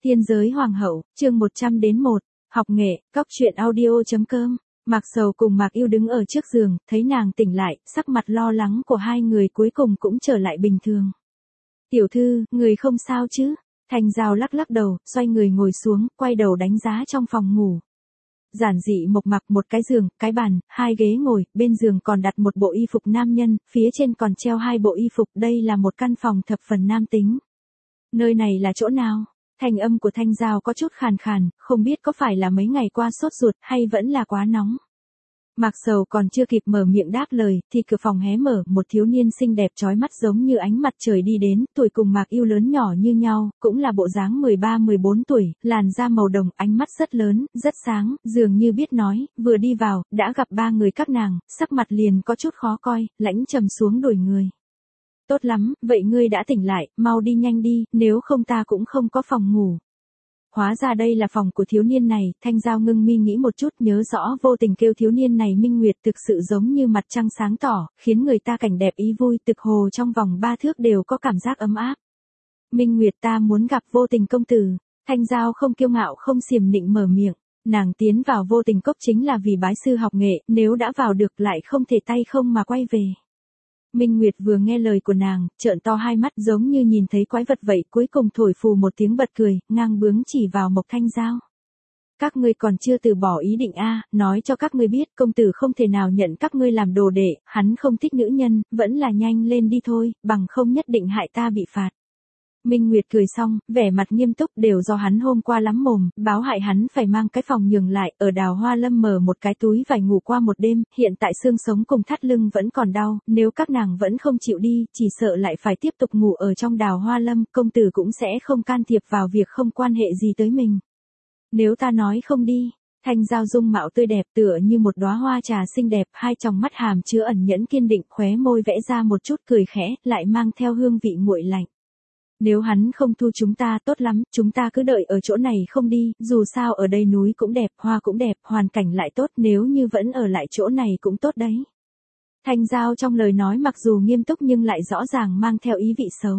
Tiên giới hoàng hậu, chương 100-1, học nghệ, cóc truyện audio.com. Mạc Sầu cùng Mạc Yêu đứng ở trước giường, thấy nàng tỉnh lại, sắc mặt lo lắng của hai người cuối cùng cũng trở lại bình thường. Tiểu thư, người không sao chứ? Thanh Giao lắc lắc đầu, xoay người ngồi xuống, quay đầu đánh giá trong phòng ngủ. Giản dị mộc mạc, một cái giường, cái bàn, hai ghế ngồi, bên giường còn đặt một bộ y phục nam nhân, phía trên còn treo hai bộ y phục, đây là một căn phòng thập phần nam tính. Nơi này là chỗ nào? Thanh âm của Thanh Giao có chút khàn khàn, không biết có phải là mấy ngày qua sốt ruột hay vẫn là quá nóng. Mạc Sầu còn chưa kịp mở miệng đáp lời, thì cửa phòng hé mở, một thiếu niên xinh đẹp chói mắt giống như ánh mặt trời đi đến, tuổi cùng Mạc Yêu lớn nhỏ như nhau, cũng là bộ dáng 13-14 tuổi, làn da màu đồng, ánh mắt rất lớn, rất sáng, dường như biết nói, vừa đi vào, đã gặp ba người các nàng, sắc mặt liền có chút khó coi, lãnh trầm xuống đuổi người. Tốt lắm, vậy ngươi đã tỉnh lại, mau đi nhanh đi, nếu không ta cũng không có phòng ngủ. Hóa ra đây là phòng của thiếu niên này, Thanh Giao ngưng mi nghĩ một chút, nhớ rõ vô tình kêu thiếu niên này Minh Nguyệt, thực sự giống như mặt trăng sáng tỏ, khiến người ta cảnh đẹp ý vui, thực hồ trong vòng 3 thước đều có cảm giác ấm áp. Minh Nguyệt, ta muốn gặp vô tình công tử. Thanh Giao không kiêu ngạo không xiểm nịnh mở miệng, nàng tiến vào vô tình cốc chính là vì bái sư học nghệ, nếu đã vào được lại không thể tay không mà quay về. Minh Nguyệt vừa nghe lời của nàng, trợn to hai mắt giống như nhìn thấy quái vật vậy, cuối cùng thổi phù một tiếng bật cười, ngang bướng chỉ vào Mộc Thanh Giao. Các ngươi còn chưa từ bỏ ý định nói cho các ngươi biết, công tử không thể nào nhận các ngươi làm đồ đệ, hắn không thích nữ nhân, vẫn là nhanh lên đi thôi, bằng không nhất định hại ta bị phạt. Minh Nguyệt cười xong, vẻ mặt nghiêm túc, đều do hắn hôm qua lắm mồm, báo hại hắn phải mang cái phòng nhường lại, ở Đào Hoa Lâm mở một cái túi vải ngủ qua một đêm, hiện tại xương sống cùng thắt lưng vẫn còn đau, nếu các nàng vẫn không chịu đi, chỉ sợ lại phải tiếp tục ngủ ở trong Đào Hoa Lâm, công tử cũng sẽ không can thiệp vào việc không quan hệ gì tới mình. Nếu ta nói không đi, Thanh Giao dung mạo tươi đẹp tựa như một đóa hoa trà xinh đẹp, hai tròng mắt hàm chứa ẩn nhẫn kiên định, khóe môi vẽ ra một chút cười khẽ, lại mang theo hương vị nguội lạnh. Nếu hắn không thu chúng ta tốt lắm, chúng ta cứ đợi ở chỗ này không đi, dù sao ở đây núi cũng đẹp, hoa cũng đẹp, hoàn cảnh lại tốt, nếu như vẫn ở lại chỗ này cũng tốt đấy. Thanh Giao trong lời nói mặc dù nghiêm túc nhưng lại rõ ràng mang theo ý vị xấu.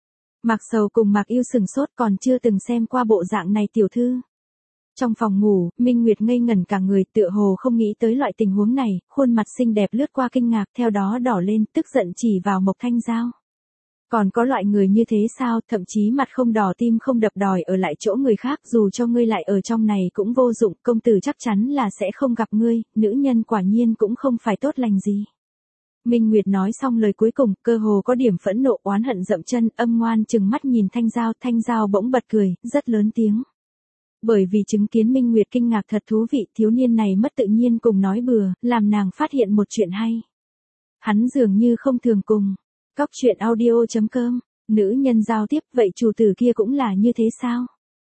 Mạc Sầu cùng Mạc Yêu sừng sốt, còn chưa từng xem qua bộ dạng này tiểu thư. Trong phòng ngủ, Minh Nguyệt ngây ngẩn cả người, tựa hồ không nghĩ tới loại tình huống này, khuôn mặt xinh đẹp lướt qua kinh ngạc, theo đó đỏ lên, tức giận chỉ vào Mộc Thanh Giao. Còn có loại người như thế sao, thậm chí mặt không đỏ tim không đập đòi ở lại chỗ người khác, dù cho ngươi lại ở trong này cũng vô dụng, công tử chắc chắn là sẽ không gặp ngươi, nữ nhân quả nhiên cũng không phải tốt lành gì. Minh Nguyệt nói xong lời cuối cùng, cơ hồ có điểm phẫn nộ oán hận dậm chân, âm ngoan chừng mắt nhìn Thanh Giao bỗng bật cười, rất lớn tiếng. Bởi vì chứng kiến Minh Nguyệt kinh ngạc thật thú vị, thiếu niên này mất tự nhiên cùng nói bừa, làm nàng phát hiện một chuyện hay. Hắn dường như không thường cùng. Cóc truyện audio.com, nữ nhân giao tiếp, vậy chủ tử kia cũng là như thế sao?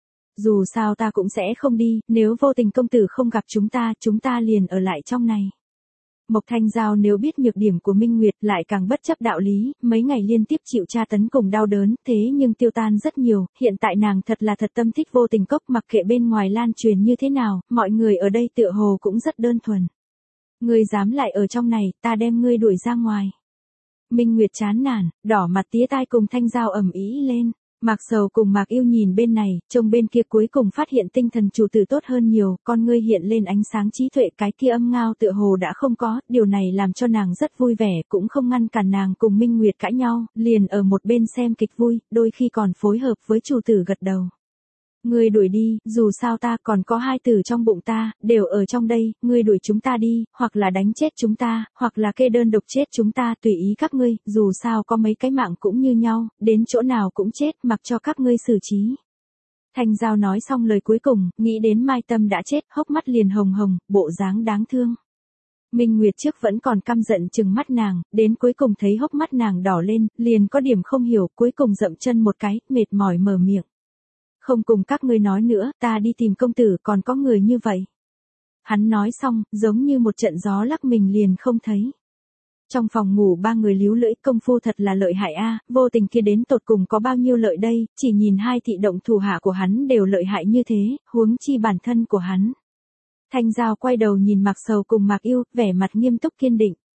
Dù sao ta cũng sẽ không đi, nếu vô tình công tử không gặp chúng ta liền ở lại trong này. Mộc Thanh Giao nếu biết nhược điểm của Minh Nguyệt lại càng bất chấp đạo lý, mấy ngày liên tiếp chịu tra tấn cùng đau đớn, thế nhưng tiêu tan rất nhiều, hiện tại nàng thật là thật tâm thích vô tình cốc, mặc kệ bên ngoài lan truyền như thế nào, mọi người ở đây tựa hồ cũng rất đơn thuần. Ngươi dám lại ở trong này, ta đem ngươi đuổi ra ngoài. Minh Nguyệt chán nản, đỏ mặt tía tai cùng Thanh Giao ầm ĩ lên. Mạc Sầu cùng Mạc Yêu nhìn bên này, trông bên kia cuối cùng phát hiện tinh thần chủ tử tốt hơn nhiều, con ngươi hiện lên ánh sáng trí tuệ, cái kia âm ngao tựa hồ đã không có, điều này làm cho nàng rất vui vẻ, cũng không ngăn cản nàng cùng Minh Nguyệt cãi nhau, liền ở một bên xem kịch vui, đôi khi còn phối hợp với chủ tử gật đầu. Ngươi đuổi đi, dù sao ta còn có hai tử trong bụng ta, đều ở trong đây, ngươi đuổi chúng ta đi, hoặc là đánh chết chúng ta, hoặc là kê đơn độc chết chúng ta, tùy ý các ngươi, dù sao có mấy cái mạng cũng như nhau, đến chỗ nào cũng chết, mặc cho các ngươi xử trí. Thanh Giao nói xong lời cuối cùng, nghĩ đến Mai Tâm đã chết, hốc mắt liền hồng hồng, bộ dáng đáng thương. Minh Nguyệt trước vẫn còn căm giận chừng mắt nàng, đến cuối cùng thấy hốc mắt nàng đỏ lên, liền có điểm không hiểu, cuối cùng dậm chân một cái, mệt mỏi mở miệng. Không cùng các ngươi nói nữa, ta đi tìm công tử, còn có người như vậy. Hắn nói xong, giống như một trận gió lắc mình liền không thấy. Trong phòng ngủ ba người líu lưỡi, công phu thật là lợi hại vô tình kia đến tột cùng có bao nhiêu lợi đây, chỉ nhìn hai thị động thủ hạ của hắn đều lợi hại như thế, huống chi bản thân của hắn. Thanh Giao quay đầu nhìn Mạc Sầu cùng Mạc Yêu, vẻ mặt nghiêm túc kiên định.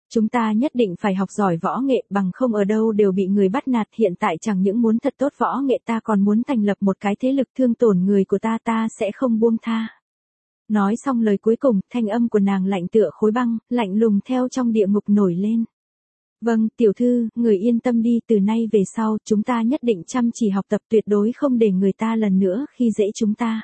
Chúng ta nhất định phải học giỏi võ nghệ, bằng không ở đâu đều bị người bắt nạt, hiện tại chẳng những muốn thật tốt võ nghệ, ta còn muốn thành lập một cái thế lực thương tổn người của ta sẽ không buông tha. Nói xong lời cuối cùng, thanh âm của nàng lạnh tựa khối băng, lạnh lùng theo trong địa ngục nổi lên. Vâng, tiểu thư, người yên tâm đi, từ nay về sau, chúng ta nhất định chăm chỉ học tập, tuyệt đối không để người ta lần nữa khi dễ chúng ta.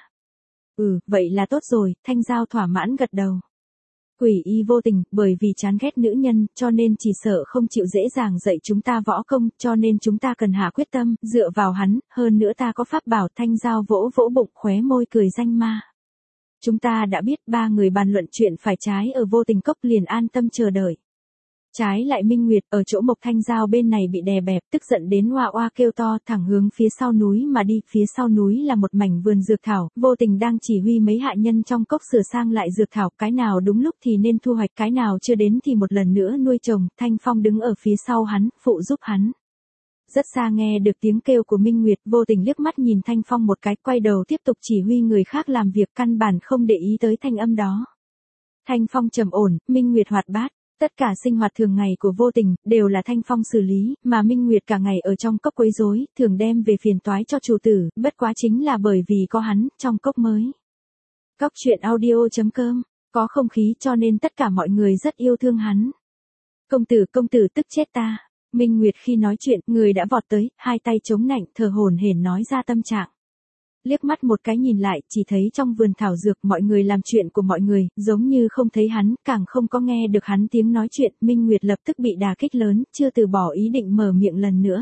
Vậy là tốt rồi, Thanh Giao thỏa mãn gật đầu. Quỷ y vô tình, bởi vì chán ghét nữ nhân, cho nên chỉ sợ không chịu dễ dàng dạy chúng ta võ công, cho nên chúng ta cần hạ quyết tâm, dựa vào hắn, hơn nữa ta có pháp bảo. Thanh Giao vỗ vỗ bụng, khóe môi cười danh ma. Chúng ta đã biết, ba người bàn luận chuyện phải trái ở Vô Tình Cốc liền an tâm chờ đợi. Trái lại Minh Nguyệt ở chỗ Mộc Thanh Giao bên này bị đè bẹp, tức giận đến oa oa kêu to, thẳng hướng phía sau núi mà đi. Phía sau núi là một mảnh vườn dược thảo, Vô Tình đang chỉ huy mấy hạ nhân trong cốc sửa sang lại dược thảo, cái nào đúng lúc thì nên thu hoạch, cái nào chưa đến thì một lần nữa nuôi trồng. Thanh Phong đứng ở phía sau hắn, phụ giúp hắn. Rất xa nghe được tiếng kêu của Minh Nguyệt, Vô Tình liếc mắt nhìn Thanh Phong một cái, quay đầu tiếp tục chỉ huy người khác làm việc, căn bản không để ý tới thanh âm đó. Thanh Phong trầm ổn, Minh Nguyệt hoạt bát. Tất cả sinh hoạt thường ngày của Vô Tình đều là Thanh Phong xử lý, mà Minh Nguyệt cả ngày ở trong cốc quấy rối, thường đem về phiền toái cho chủ tử, bất quá chính là bởi vì có hắn, trong cốc mới. Cốc truyện audio.com, có không khí cho nên tất cả mọi người rất yêu thương hắn. Công tử tức chết ta. Minh Nguyệt khi nói chuyện, người đã vọt tới, hai tay chống nạnh, thở hổn hển nói ra tâm trạng. Liếc mắt một cái nhìn lại, chỉ thấy trong vườn thảo dược mọi người làm chuyện của mọi người, giống như không thấy hắn, càng không có nghe được hắn tiếng nói chuyện. Minh Nguyệt lập tức bị đả kích lớn, chưa từ bỏ ý định mở miệng lần nữa.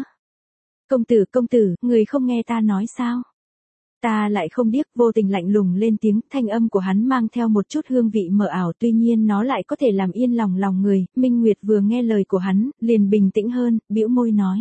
Công tử, người không nghe ta nói sao? Ta lại không điếc. Vô Tình lạnh lùng lên tiếng, thanh âm của hắn mang theo một chút hương vị mờ ảo, tuy nhiên nó lại có thể làm yên lòng người. Minh Nguyệt vừa nghe lời của hắn, liền bình tĩnh hơn, bĩu môi nói.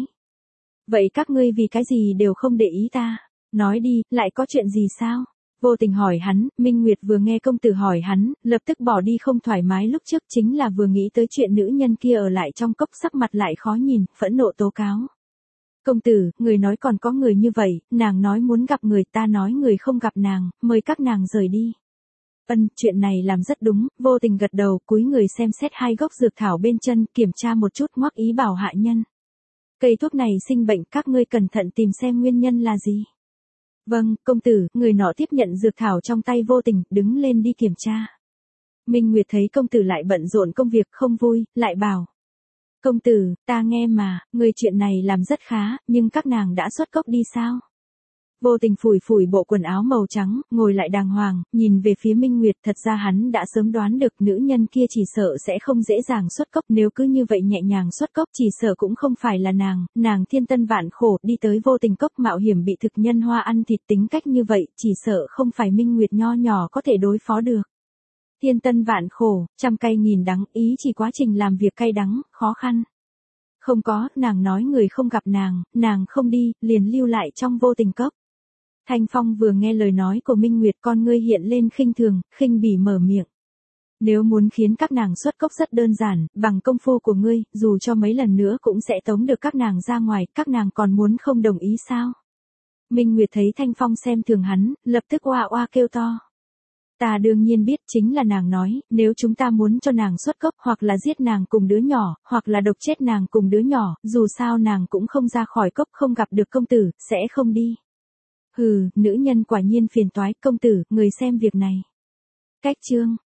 Vậy các ngươi vì cái gì đều không để ý ta? Nói đi, lại có chuyện gì sao? Vô Tình hỏi hắn. Minh Nguyệt vừa nghe công tử hỏi hắn, lập tức bỏ đi không thoải mái lúc trước, chính là vừa nghĩ tới chuyện nữ nhân kia ở lại trong cốc, sắc mặt lại khó nhìn, phẫn nộ tố cáo. Công tử, người nói còn có người như vậy, nàng nói muốn gặp người, ta nói người không gặp nàng, mời các nàng rời đi. Chuyện này làm rất đúng. Vô Tình gật đầu, cúi người xem xét hai gốc dược thảo bên chân, kiểm tra một chút, ngoắc ý bảo hạ nhân. Cây thuốc này sinh bệnh, các ngươi cẩn thận tìm xem nguyên nhân là gì. Vâng, công tử. Người nọ tiếp nhận dược thảo trong tay Vô Tình, đứng lên đi kiểm tra. Minh Nguyệt thấy công tử lại bận rộn công việc, không vui, lại bảo. Công tử, ta nghe mà, người chuyện này làm rất khá, nhưng các nàng đã xuất cốc đi sao? Vô Tình phủi bộ quần áo màu trắng, ngồi lại đàng hoàng, nhìn về phía Minh Nguyệt, thật ra hắn đã sớm đoán được nữ nhân kia chỉ sợ sẽ không dễ dàng xuất cốc, nếu cứ như vậy nhẹ nhàng xuất cốc chỉ sợ cũng không phải là nàng thiên tân vạn khổ, đi tới Vô Tình cốc mạo hiểm bị thực nhân hoa ăn thịt, tính cách như vậy, chỉ sợ không phải Minh Nguyệt nho nhỏ có thể đối phó được. Thiên tân vạn khổ, trăm cay nghìn đắng, ý chỉ quá trình làm việc cay đắng, khó khăn. Không có, nàng nói người không gặp nàng không đi, liền lưu lại trong Vô Tình cốc. Thanh Phong vừa nghe lời nói của Minh Nguyệt, con ngươi hiện lên khinh thường, khinh bỉ mở miệng. Nếu muốn khiến các nàng xuất cốc rất đơn giản, bằng công phu của ngươi, dù cho mấy lần nữa cũng sẽ tống được các nàng ra ngoài, các nàng còn muốn không đồng ý sao? Minh Nguyệt thấy Thanh Phong xem thường hắn, lập tức oa oa kêu to. Ta đương nhiên biết, chính là nàng nói, nếu chúng ta muốn cho nàng xuất cốc, hoặc là giết nàng cùng đứa nhỏ, hoặc là độc chết nàng cùng đứa nhỏ, dù sao nàng cũng không ra khỏi cốc, không gặp được công tử, sẽ không đi. Nữ nhân quả nhiên phiền toái. Công tử, người xem việc này. Cách chương